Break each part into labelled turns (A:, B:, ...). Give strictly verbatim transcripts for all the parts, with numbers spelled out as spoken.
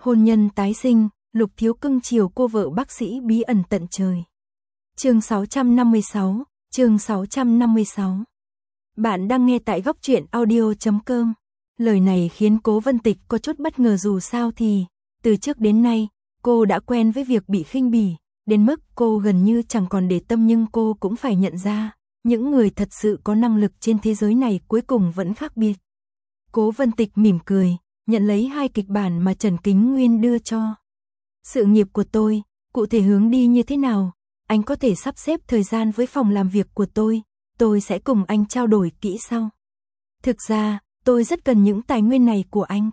A: Hôn nhân tái sinh, Lục Thiếu cưng chiều cô vợ bác sĩ bí ẩn tận trời. Chương sáu trăm năm mươi sáu, chương sáu trăm năm mươi sáu. Bạn đang nghe tại góc truyện audio chấm com. Lời này khiến Cố Vân Tịch có chút bất ngờ, dù sao thì từ trước đến nay, cô đã quen với việc bị khinh bỉ, đến mức cô gần như chẳng còn để tâm, nhưng cô cũng phải nhận ra, những người thật sự có năng lực trên thế giới này cuối cùng vẫn khác biệt. Cố Vân Tịch mỉm cười, nhận lấy hai kịch bản mà Trần Kính Nguyên đưa cho. Sự nghiệp của tôi, cụ thể hướng đi như thế nào, anh có thể sắp xếp thời gian với phòng làm việc của tôi, tôi sẽ cùng anh trao đổi kỹ sau. Thực ra, tôi rất cần những tài nguyên này của anh.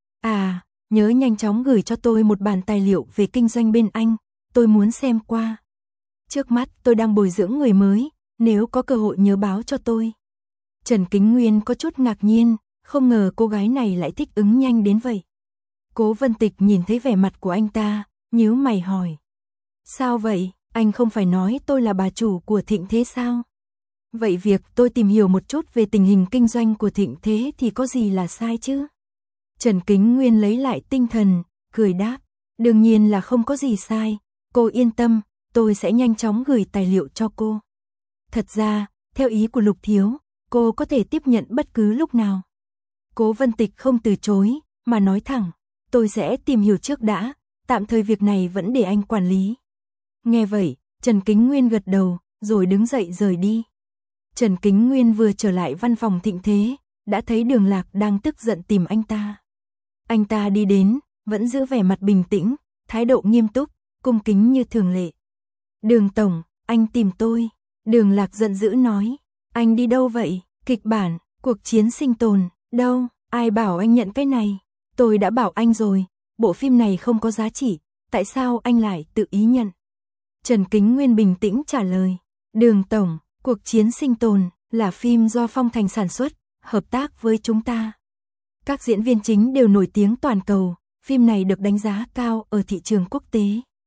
A: À, nhớ nhanh chóng gửi cho tôi một bản tài liệu về kinh doanh bên anh, tôi muốn xem qua. Trước mắt tôi đang bồi dưỡng người mới, nếu có cơ hội nhớ báo cho tôi. Trần Kính Nguyên có chút ngạc nhiên, không ngờ cô gái này lại thích ứng nhanh đến vậy. Cố Vân Tịch nhìn thấy vẻ mặt của anh ta, nhíu mày hỏi. Sao vậy, anh không phải nói tôi là bà chủ của Thịnh Thế sao? Vậy việc tôi tìm hiểu một chút về tình hình kinh doanh của Thịnh Thế thì có gì là sai chứ? Trần Kính Nguyên lấy lại tinh thần, cười đáp. Đương nhiên là không có gì sai, cô yên tâm, tôi sẽ nhanh chóng gửi tài liệu cho cô. Thật ra, theo ý của Lục Thiếu, cô có thể tiếp nhận bất cứ lúc nào. Cố Vân Tịch không từ chối, mà nói thẳng, tôi sẽ tìm hiểu trước đã, tạm thời việc này vẫn để anh quản lý. Nghe vậy, Trần Kính Nguyên gật đầu, rồi đứng dậy rời đi. Trần Kính Nguyên vừa trở lại văn phòng Thịnh Thế, đã thấy Đường Lạc đang tức giận tìm anh ta. Anh ta đi đến, vẫn giữ vẻ mặt bình tĩnh, thái độ nghiêm túc, cung kính như thường lệ. Đường Tổng, anh tìm tôi. Đường Lạc giận dữ nói, anh đi đâu vậy? Kịch bản, cuộc chiến sinh tồn, đâu, ai bảo anh nhận cái này? Tôi đã bảo anh rồi, bộ phim này không có giá trị, tại sao anh lại tự ý nhận? Trần Kính Nguyên bình tĩnh trả lời, Đường Tổng, cuộc chiến sinh tồn là phim do Phong Thành sản xuất, hợp tác với chúng ta. Các diễn viên chính đều nổi tiếng toàn cầu, phim này được đánh giá cao ở thị trường quốc tế.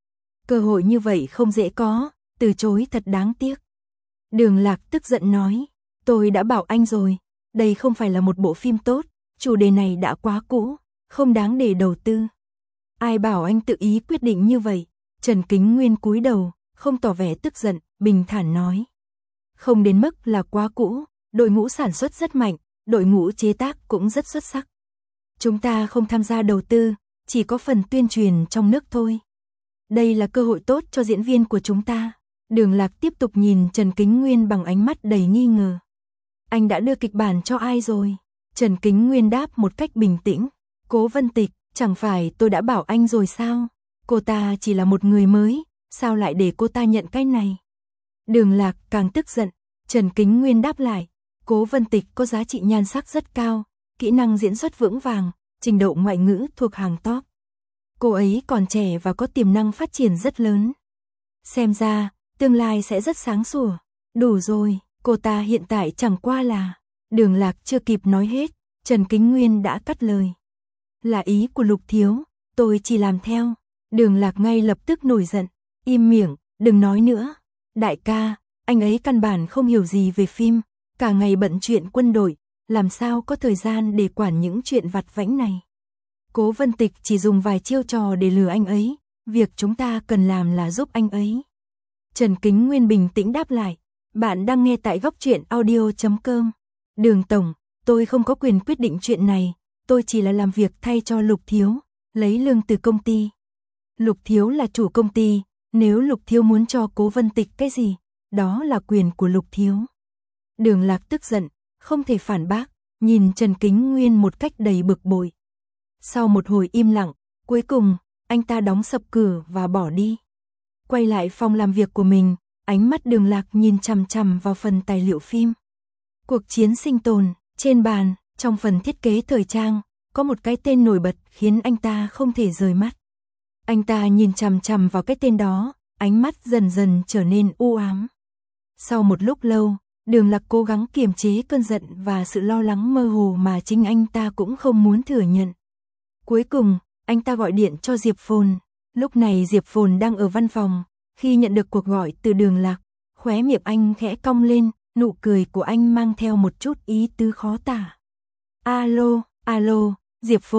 A: Cơ hội như vậy không dễ có, từ chối thật đáng tiếc. Đường Lạc tức giận nói, tôi đã bảo anh rồi, đây không phải là một bộ phim tốt, chủ đề này đã quá cũ, không đáng để đầu tư. Ai bảo anh tự ý quyết định như vậy? Trần Kính Nguyên cúi đầu, không tỏ vẻ tức giận, bình thản nói. Không đến mức là quá cũ, đội ngũ sản xuất rất mạnh, đội ngũ chế tác cũng rất xuất sắc. Chúng ta không tham gia đầu tư, chỉ có phần tuyên truyền trong nước thôi. Đây là cơ hội tốt cho diễn viên của chúng ta. Đường Lạc tiếp tục nhìn Trần Kính Nguyên bằng ánh mắt đầy nghi ngờ. Anh đã đưa kịch bản cho ai rồi? Trần Kính Nguyên đáp một cách bình tĩnh. Cố Vân Tịch, chẳng phải tôi đã bảo anh rồi sao? Cô ta chỉ là một người mới, sao lại để cô ta nhận cái này? Đường Lạc càng tức giận. Trần Kính Nguyên đáp lại, Cố Vân Tịch có giá trị nhan sắc rất cao, kỹ năng diễn xuất vững vàng, trình độ ngoại ngữ thuộc hàng top. Cô ấy còn trẻ và có tiềm năng phát triển rất lớn. Xem ra, tương lai sẽ rất sáng sủa. Đủ rồi, cô ta hiện tại chẳng qua là... Đường Lạc chưa kịp nói hết, Trần Kính Nguyên đã cắt lời. Là ý của Lục Thiếu, tôi chỉ làm theo. Đường Lạc ngay lập tức nổi giận. Im miệng, đừng nói nữa. Đại ca, anh ấy căn bản không hiểu gì về phim, cả ngày bận chuyện quân đội, làm sao có thời gian để quản những chuyện vặt vãnh này. Cố Vân Tịch chỉ dùng vài chiêu trò để lừa anh ấy, việc chúng ta cần làm là giúp anh ấy. Trần Kính Nguyên bình tĩnh đáp lại, bạn đang nghe tại góc truyện audio chấm com. Đường Tổng, tôi không có quyền quyết định chuyện này, tôi chỉ là làm việc thay cho Lục Thiếu, lấy lương từ công ty. Lục Thiếu là chủ công ty, nếu Lục Thiếu muốn cho Cố Vân Tịch cái gì, đó là quyền của Lục Thiếu. Đường Lạc tức giận, không thể phản bác, nhìn Trần Kính Nguyên một cách đầy bực bội. Sau một hồi im lặng, cuối cùng, anh ta đóng sập cửa và bỏ đi. Quay lại phòng làm việc của mình, ánh mắt Đường Lạc nhìn chằm chằm vào phần tài liệu phim. Cuộc chiến sinh tồn, trên bàn, trong phần thiết kế thời trang, có một cái tên nổi bật khiến anh ta không thể rời mắt. Anh ta nhìn chằm chằm vào cái tên đó, ánh mắt dần dần trở nên u ám. Sau một lúc lâu, Đường Lạc cố gắng kiềm chế cơn giận và sự lo lắng mơ hồ mà chính anh ta cũng không muốn thừa nhận. Cuối cùng, anh ta gọi điện cho Diệp Phồn. Lúc này Diệp Phồn đang ở văn phòng, khi nhận được cuộc gọi từ Đường Lạc, khóe miệng anh khẽ cong lên, nụ cười của anh mang theo một chút ý tứ khó tả. Alo, alo, Diệp Phồn,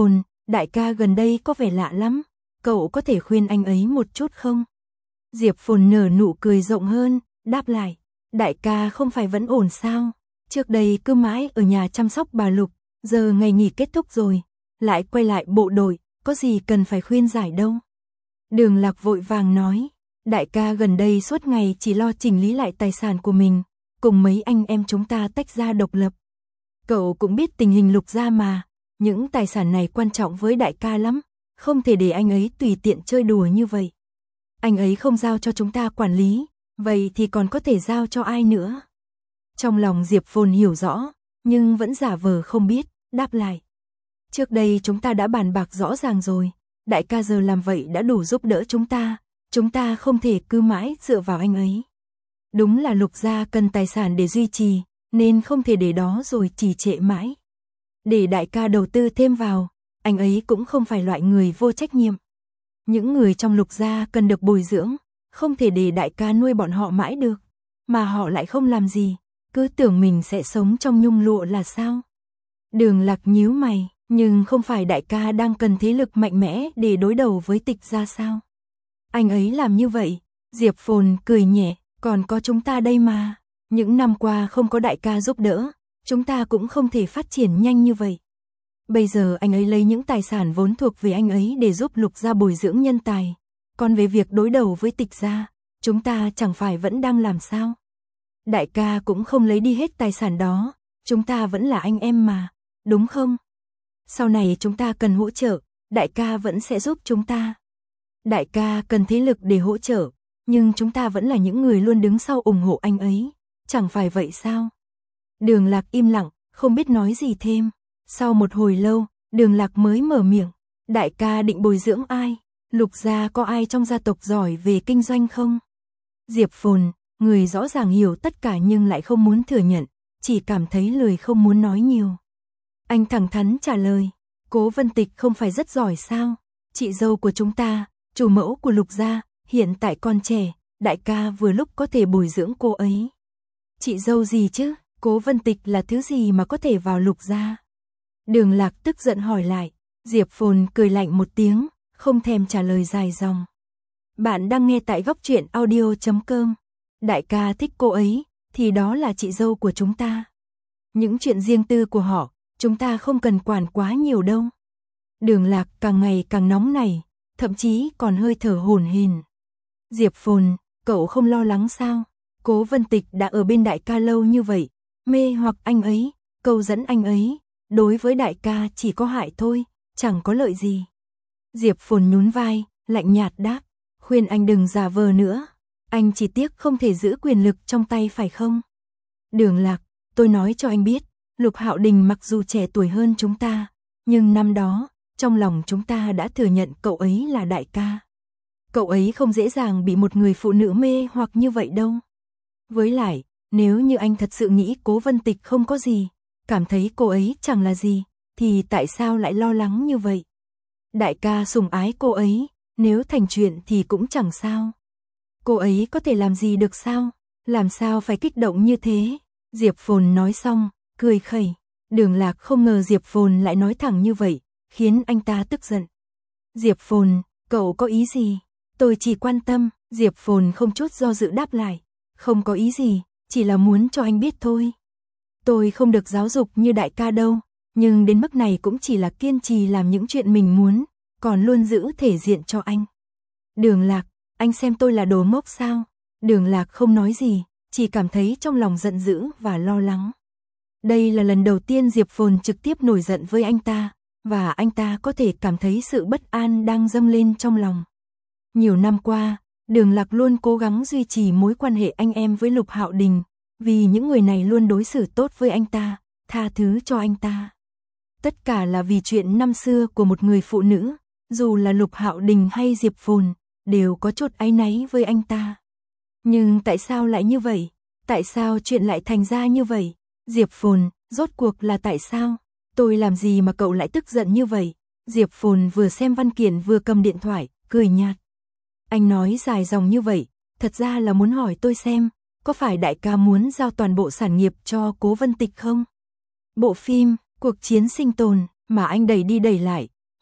A: đại ca gần đây có vẻ lạ lắm, cậu có thể khuyên anh ấy một chút không? Diệp Phồn nở nụ cười rộng hơn, đáp lại, đại ca không phải vẫn ổn sao? Trước đây cứ mãi ở nhà chăm sóc bà Lục, giờ ngày nghỉ kết thúc rồi, lại quay lại bộ đội, có gì cần phải khuyên giải đâu. Đường Lạc vội vàng nói, đại ca gần đây suốt ngày chỉ lo chỉnh lý lại tài sản của mình, cùng mấy anh em chúng ta tách ra độc lập. Cậu cũng biết tình hình Lục gia mà, những tài sản này quan trọng với đại ca lắm, không thể để anh ấy tùy tiện chơi đùa như vậy. Anh ấy không giao cho chúng ta quản lý, vậy thì còn có thể giao cho ai nữa? Trong lòng Diệp Phồn hiểu rõ, nhưng vẫn giả vờ không biết, đáp lại. Trước đây chúng ta đã bàn bạc rõ ràng rồi, đại ca giờ làm vậy đã đủ giúp đỡ chúng ta, chúng ta không thể cứ mãi dựa vào anh ấy. Đúng là Lục gia cần tài sản để duy trì, nên không thể để đó rồi trì trệ mãi. Để đại ca đầu tư thêm vào, anh ấy cũng không phải loại người vô trách nhiệm. Những người trong Lục gia cần được bồi dưỡng, không thể để đại ca nuôi bọn họ mãi được, mà họ lại không làm gì, cứ tưởng mình sẽ sống trong nhung lụa là sao? Đường Lạc nhíu mày, nhưng không phải đại ca đang cần thế lực mạnh mẽ để đối đầu với Tịch gia sao? Anh ấy làm như vậy, Diệp Phồn cười nhẹ, còn có chúng ta đây mà. Những năm qua không có đại ca giúp đỡ, chúng ta cũng không thể phát triển nhanh như vậy. Bây giờ anh ấy lấy những tài sản vốn thuộc về anh ấy để giúp Lục gia bồi dưỡng nhân tài. Còn về việc đối đầu với Tịch gia, chúng ta chẳng phải vẫn đang làm sao? Đại ca cũng không lấy đi hết tài sản đó, chúng ta vẫn là anh em mà, đúng không? Sau này chúng ta cần hỗ trợ, đại ca vẫn sẽ giúp chúng ta. Đại ca cần thế lực để hỗ trợ, nhưng chúng ta vẫn là những người luôn đứng sau ủng hộ anh ấy, chẳng phải vậy sao? Đường Lạc im lặng, không biết nói gì thêm. Sau một hồi lâu, Đường Lạc mới mở miệng, đại ca định bồi dưỡng ai? Lục gia có ai trong gia tộc giỏi về kinh doanh không? Diệp Phồn, người rõ ràng hiểu tất cả nhưng lại không muốn thừa nhận, chỉ cảm thấy lời không muốn nói nhiều. Anh thẳng thắn trả lời, Cố Vân Tịch không phải rất giỏi sao? Chị dâu của chúng ta, chủ mẫu của Lục gia, hiện tại còn trẻ, đại ca vừa lúc có thể bồi dưỡng cô ấy. Chị dâu gì chứ? Cố Vân Tịch là thứ gì mà có thể vào Lục gia? Đường Lạc tức giận hỏi lại, Diệp Phồn cười lạnh một tiếng, không thèm trả lời dài dòng. Bạn đang nghe tại góc truyện audio chấm com. Đại ca thích cô ấy, thì đó là chị dâu của chúng ta. Những chuyện riêng tư của họ, chúng ta không cần quản quá nhiều đâu. Đường Lạc càng ngày càng nóng nảy, thậm chí còn hơi thở hổn hển. Diệp Phồn, cậu không lo lắng sao? Cố Vân Tịch đã ở bên đại ca lâu như vậy, mê hoặc anh ấy, câu dẫn anh ấy, đối với đại ca chỉ có hại thôi, chẳng có lợi gì. Diệp Phồn nhún vai, lạnh nhạt đáp, khuyên anh đừng giả vờ nữa, anh chỉ tiếc không thể giữ quyền lực trong tay phải không? Đường Lạc, tôi nói cho anh biết, Lục Hạo Đình mặc dù trẻ tuổi hơn chúng ta, nhưng năm đó, trong lòng chúng ta đã thừa nhận cậu ấy là đại ca. Cậu ấy không dễ dàng bị một người phụ nữ mê hoặc như vậy đâu. Với lại, nếu như anh thật sự nghĩ Cố Vân Tịch không có gì, cảm thấy cô ấy chẳng là gì, thì tại sao lại lo lắng như vậy? Đại ca sủng ái cô ấy, nếu thành chuyện thì cũng chẳng sao. Cô ấy có thể làm gì được sao? Làm sao phải kích động như thế? Diệp Phồn nói xong, cười khẩy. Đường Lạc không ngờ Diệp Phồn lại nói thẳng như vậy, khiến anh ta tức giận. Diệp Phồn, cậu có ý gì? Tôi chỉ quan tâm. Diệp Phồn không chút do dự đáp lại. Không có ý gì, chỉ là muốn cho anh biết thôi. Tôi không được giáo dục như đại ca đâu, nhưng đến mức này cũng chỉ là kiên trì làm những chuyện mình muốn, còn luôn giữ thể diện cho anh. Đường Lạc, anh xem tôi là đồ ngốc sao? Đường Lạc không nói gì, chỉ cảm thấy trong lòng giận dữ và lo lắng. Đây là lần đầu tiên Diệp Phồn trực tiếp nổi giận với anh ta, và anh ta có thể cảm thấy sự bất an đang dâng lên trong lòng. Nhiều năm qua, Đường Lạc luôn cố gắng duy trì mối quan hệ anh em với Lục Hạo Đình, vì những người này luôn đối xử tốt với anh ta, tha thứ cho anh ta. Tất cả là vì chuyện năm xưa của một người phụ nữ, dù là Lục Hạo Đình hay Diệp Phồn, đều có chút áy náy với anh ta. Nhưng tại sao lại như vậy? Tại sao chuyện lại thành ra như vậy? Diệp Phồn, rốt cuộc là tại sao? Tôi làm gì mà cậu lại tức giận như vậy? Diệp Phồn vừa xem văn kiện vừa cầm điện thoại, cười nhạt. Anh nói dài dòng như vậy, thật ra là muốn hỏi tôi xem, có phải đại ca muốn giao toàn bộ sản nghiệp cho Cố Vân Tịch không? Bộ phim, cuộc chiến sinh tồn, mà anh đẩy đi đẩy lại,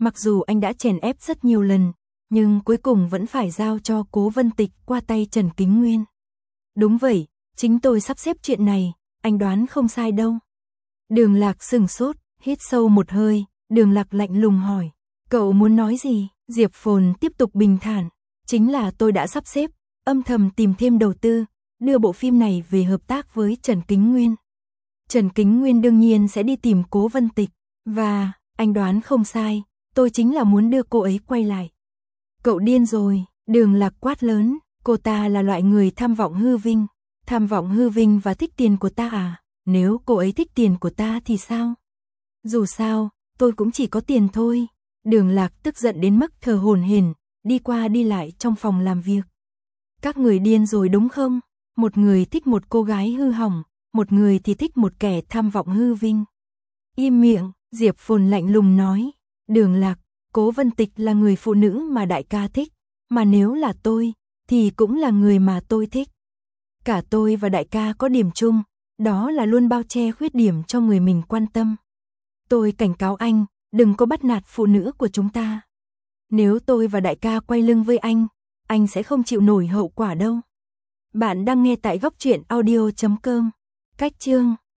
A: Mặc dù anh đã chèn ép rất nhiều lần, nhưng cuối cùng vẫn phải giao cho Cố Vân Tịch qua tay Trần Kính Nguyên. Đúng vậy, chính tôi sắp xếp chuyện này, anh đoán không sai đâu. Đường Lạc sừng sốt, hít sâu một hơi, Đường Lạc lạnh lùng hỏi, cậu muốn nói gì? Diệp Phồn tiếp tục bình thản, chính là tôi đã sắp xếp, âm thầm tìm thêm đầu tư, đưa bộ phim này về hợp tác với Trần Kính Nguyên. Trần Kính Nguyên đương nhiên sẽ đi tìm Cố Vân Tịch, và, anh đoán không sai, tôi chính là muốn đưa cô ấy quay lại. Cậu điên rồi, Đường Lạc quát lớn, cô ta là loại người tham vọng hư vinh, tham vọng hư vinh và thích tiền của ta à, nếu cô ấy thích tiền của ta thì sao? Dù sao, tôi cũng chỉ có tiền thôi. Đường Lạc tức giận đến mức thở hổn hển, đi qua đi lại trong phòng làm việc. Các người điên rồi đúng không? Một người thích một cô gái hư hỏng, một người thì thích một kẻ tham vọng hư vinh. Im miệng, Diệp Phồn lạnh lùng nói. Đường Lạc, Cố Vân Tịch là người phụ nữ mà đại ca thích, mà nếu là tôi, thì cũng là người mà tôi thích. Cả tôi và đại ca có điểm chung, đó là luôn bao che khuyết điểm cho người mình quan tâm. Tôi cảnh cáo anh, đừng có bắt nạt phụ nữ của chúng ta. Nếu tôi và đại ca quay lưng với anh, anh sẽ không chịu nổi hậu quả đâu. Bạn đang nghe tại góc truyện audio chấm com. Cách chương